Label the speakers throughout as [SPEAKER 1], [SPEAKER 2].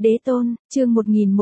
[SPEAKER 1] Đế tôn, chương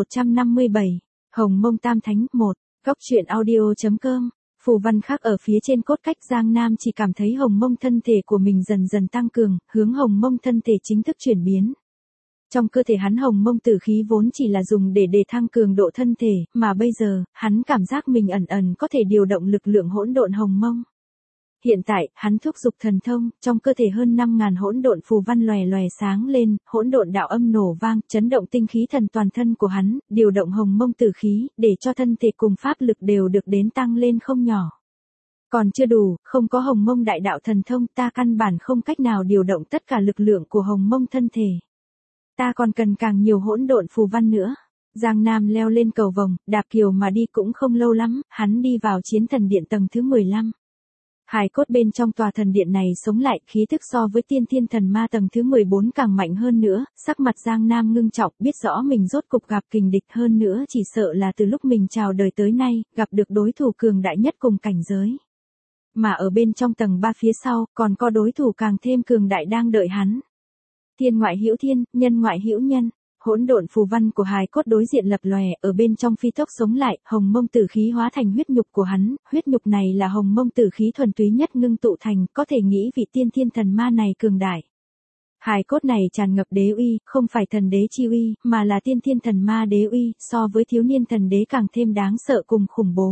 [SPEAKER 1] 1157, Hồng Mông Tam Thánh 1, góc truyện audio.com. Phù văn khắc ở phía trên cốt cách Giang Nam chỉ cảm thấy hồng mông thân thể của mình dần dần tăng cường, hướng hồng mông thân thể chính thức chuyển biến. Trong cơ thể hắn hồng mông tử khí vốn chỉ là dùng để đề thăng cường độ thân thể, mà bây giờ, hắn cảm giác mình ẩn ẩn có thể điều động lực lượng hỗn độn hồng mông. Hiện tại, hắn thúc dục thần thông, trong cơ thể hơn 5.000 hỗn độn phù văn lòe lòe sáng lên, hỗn độn đạo âm nổ vang, chấn động tinh khí thần toàn thân của hắn, điều động hồng mông tử khí, để cho thân thể cùng pháp lực đều được đến tăng lên không nhỏ. Còn chưa đủ, không có hồng mông đại đạo thần thông, ta căn bản không cách nào điều động tất cả lực lượng của hồng mông thân thể. Ta còn cần càng nhiều hỗn độn phù văn nữa. Giang Nam leo lên cầu vồng, đạp kiều mà đi cũng không lâu lắm, hắn đi vào chiến thần điện tầng thứ 15. Hài cốt bên trong tòa thần điện này sống lại, khí tức so với tiên thiên thần ma tầng thứ 14 càng mạnh hơn nữa, sắc mặt Giang Nam ngưng trọng, biết rõ mình rốt cục gặp kình địch hơn nữa, chỉ sợ là từ lúc mình chào đời tới nay, gặp được đối thủ cường đại nhất cùng cảnh giới. Mà ở bên trong tầng 3 phía sau, còn có đối thủ càng thêm cường đại đang đợi hắn. Thiên ngoại hữu thiên, nhân ngoại hữu nhân. Hỗn độn phù văn của hài cốt đối diện lập lòe, ở bên trong phi tốc sống lại, hồng mông tử khí hóa thành huyết nhục của hắn, huyết nhục này là hồng mông tử khí thuần túy nhất ngưng tụ thành, có thể nghĩ vị tiên thiên thần ma này cường đại. Hài cốt này tràn ngập đế uy, không phải thần đế chi uy, mà là tiên thiên thần ma đế uy, so với thiếu niên thần đế càng thêm đáng sợ cùng khủng bố.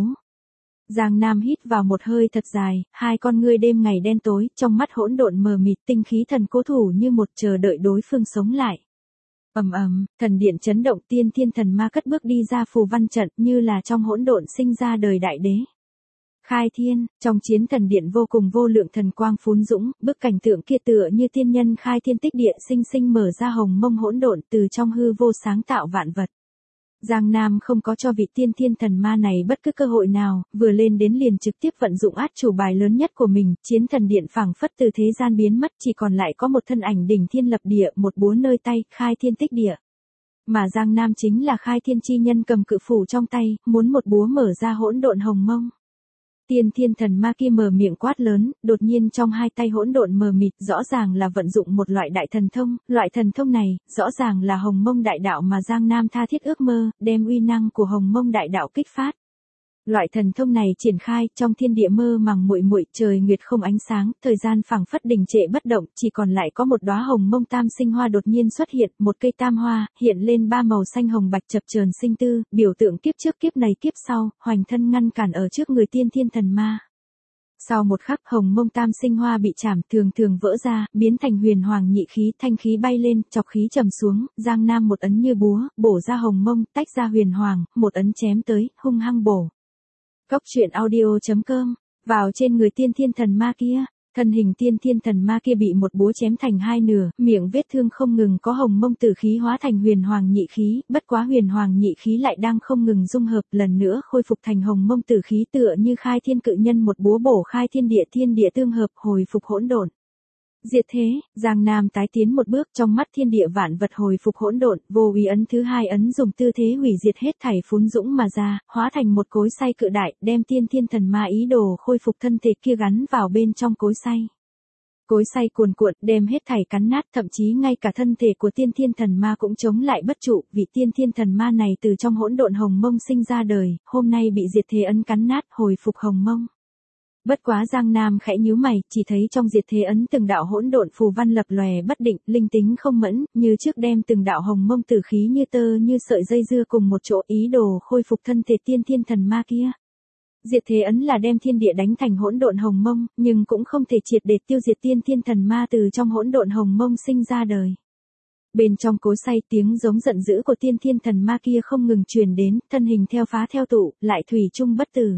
[SPEAKER 1] Giang Nam hít vào một hơi thật dài, hai con ngươi đêm ngày đen tối, trong mắt hỗn độn mờ mịt, tinh khí thần cố thủ như một chờ đợi đối phương sống lại. Ầm ầm, thần điện chấn động, tiên thiên thần ma cất bước đi ra phù văn trận, như là trong hỗn độn sinh ra đời đại đế. Khai thiên, trong chiến thần điện vô cùng vô lượng thần quang phún dũng, bức cảnh tượng kia tựa như tiên nhân khai thiên tích địa sinh sinh mở ra hồng mông hỗn độn, từ trong hư vô sáng tạo vạn vật. Giang Nam không có cho vị tiên thiên thần ma này bất cứ cơ hội nào, vừa lên đến liền trực tiếp vận dụng át chủ bài lớn nhất của mình, chiến thần điện phảng phất từ thế gian biến mất, chỉ còn lại có một thân ảnh đỉnh thiên lập địa, một búa nơi tay, khai thiên tích địa. Mà Giang Nam chính là khai thiên chi nhân cầm cự phủ trong tay, muốn một búa mở ra hỗn độn hồng mông. Tiên thiên thần ma kia mở miệng quát lớn, đột nhiên trong hai tay hỗn độn mờ mịt, rõ ràng là vận dụng một loại đại thần thông, loại thần thông này, rõ ràng là hồng mông đại đạo mà Giang Nam tha thiết ước mơ, đem uy năng của hồng mông đại đạo kích phát. Loại thần thông này triển khai, trong thiên địa mơ màng muội muội, trời nguyệt không ánh sáng, thời gian phảng phất đình trệ bất động, chỉ còn lại có một đóa hồng mông tam sinh hoa đột nhiên xuất hiện, một cây tam hoa, hiện lên ba màu xanh hồng bạch chập chờn sinh tư, biểu tượng kiếp trước kiếp này kiếp sau, hoành thân ngăn cản ở trước người tiên thiên thần ma. Sau một khắc, hồng mông tam sinh hoa bị chảm, thường thường vỡ ra, biến thành huyền hoàng nhị khí, thanh khí bay lên, chọc khí trầm xuống, Giang Nam một ấn như búa, bổ ra hồng mông, tách ra huyền hoàng, một ấn chém tới, hung hăng bổ. Góc truyện audio.com, vào trên người tiên thiên thần ma kia, thân hình tiên thiên thần ma kia bị một búa chém thành hai nửa, miệng vết thương không ngừng có hồng mông tử khí hóa thành huyền hoàng nhị khí, bất quá huyền hoàng nhị khí lại đang không ngừng dung hợp, lần nữa khôi phục thành hồng mông tử khí, tựa như khai thiên cự nhân một búa bổ khai thiên địa tương hợp, hồi phục hỗn độn. Diệt thế, Giang Nam tái tiến một bước, trong mắt thiên địa vạn vật hồi phục hỗn độn, vô uy ấn thứ hai ấn dùng tư thế hủy diệt hết thảy phún dũng mà ra, hóa thành một cối xay cự đại, đem tiên thiên thần ma ý đồ khôi phục thân thể kia gắn vào bên trong cối xay. Cối xay cuồn cuộn, đem hết thảy cắn nát, thậm chí ngay cả thân thể của tiên thiên thần ma cũng chống lại bất trụ, vị tiên thiên thần ma này từ trong hỗn độn hồng mông sinh ra đời, hôm nay bị diệt thế ấn cắn nát, hồi phục hồng mông. Bất quá Giang Nam khẽ nhíu mày, chỉ thấy trong diệt thế ấn từng đạo hỗn độn phù văn lập lòe bất định, linh tính không mẫn, như trước đem từng đạo hồng mông tử khí như tơ như sợi dây dưa cùng một chỗ, ý đồ khôi phục thân thể tiên thiên thần ma kia. Diệt thế ấn là đem thiên địa đánh thành hỗn độn hồng mông, nhưng cũng không thể triệt để tiêu diệt tiên thiên thần ma từ trong hỗn độn hồng mông sinh ra đời. Bên trong cối xay, tiếng giống giận dữ của tiên thiên thần ma kia không ngừng truyền đến, thân hình theo phá theo tụ, lại thủy chung bất tử.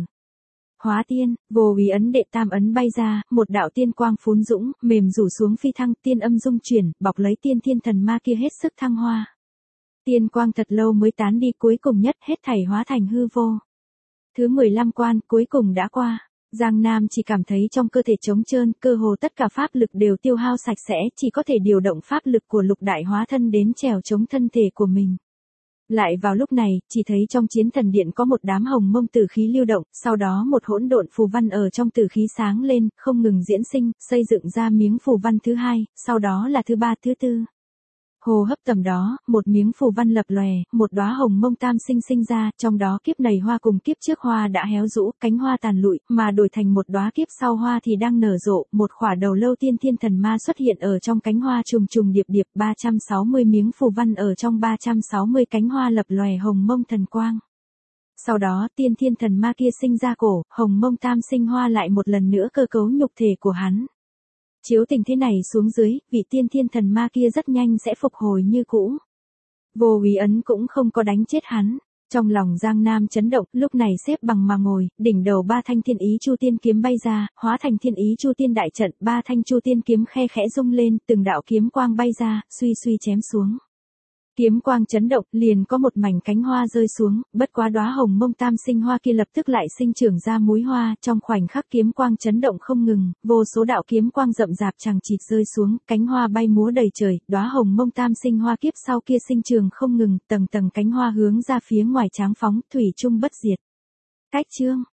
[SPEAKER 1] Hóa tiên, vô úy ấn đệ tam ấn bay ra, một đạo tiên quang phún dũng, mềm rủ xuống phi thăng, tiên âm dung chuyển, bọc lấy tiên thiên thần ma kia hết sức thăng hoa. Tiên quang thật lâu mới tán đi, cuối cùng nhất hết thảy hóa thành hư vô. Thứ 15 quan, cuối cùng đã qua. Giang Nam chỉ cảm thấy trong cơ thể trống trơn, cơ hồ tất cả pháp lực đều tiêu hao sạch sẽ, chỉ có thể điều động pháp lực của lục đại hóa thân đến trèo chống thân thể của mình. Lại vào lúc này, chỉ thấy trong chiến thần điện có một đám hồng mông tử khí lưu động, sau đó một hỗn độn phù văn ở trong tử khí sáng lên, không ngừng diễn sinh, xây dựng ra miếng phù văn thứ hai, sau đó là thứ ba, thứ tư. Hô hấp tầm đó, một miếng phù văn lập lòe, một đóa hồng mông tam sinh sinh ra, trong đó kiếp này hoa cùng kiếp trước hoa đã héo rũ, cánh hoa tàn lụi, mà đổi thành một đóa kiếp sau hoa thì đang nở rộ, một khỏa đầu lâu tiên thiên thần ma xuất hiện ở trong cánh hoa trùng trùng điệp điệp, 360 miếng phù văn ở trong 360 cánh hoa lập lòe hồng mông thần quang. Sau đó tiên thiên thần ma kia sinh ra cổ, hồng mông tam sinh hoa lại một lần nữa cơ cấu nhục thể của hắn. Chiếu tình thế này xuống dưới, vị tiên thiên thần ma kia rất nhanh sẽ phục hồi như cũ. Vô Úy Ấn cũng không có đánh chết hắn. Trong lòng Giang Nam chấn động, lúc này xếp bằng mà ngồi, đỉnh đầu ba thanh thiên ý chu tiên kiếm bay ra, hóa thành thiên ý chu tiên đại trận, ba thanh chu tiên kiếm khe khẽ rung lên, từng đạo kiếm quang bay ra, suy suy chém xuống. Kiếm quang chấn động, liền có một mảnh cánh hoa rơi xuống, bất quá đóa hồng mông tam sinh hoa kia lập tức lại sinh trưởng ra múi hoa, trong khoảnh khắc kiếm quang chấn động không ngừng, vô số đạo kiếm quang rậm rạp chằng chịt rơi xuống, cánh hoa bay múa đầy trời, đóa hồng mông tam sinh hoa kiếp sau kia sinh trưởng không ngừng, tầng tầng cánh hoa hướng ra phía ngoài tráng phóng, thủy chung bất diệt. Cách chương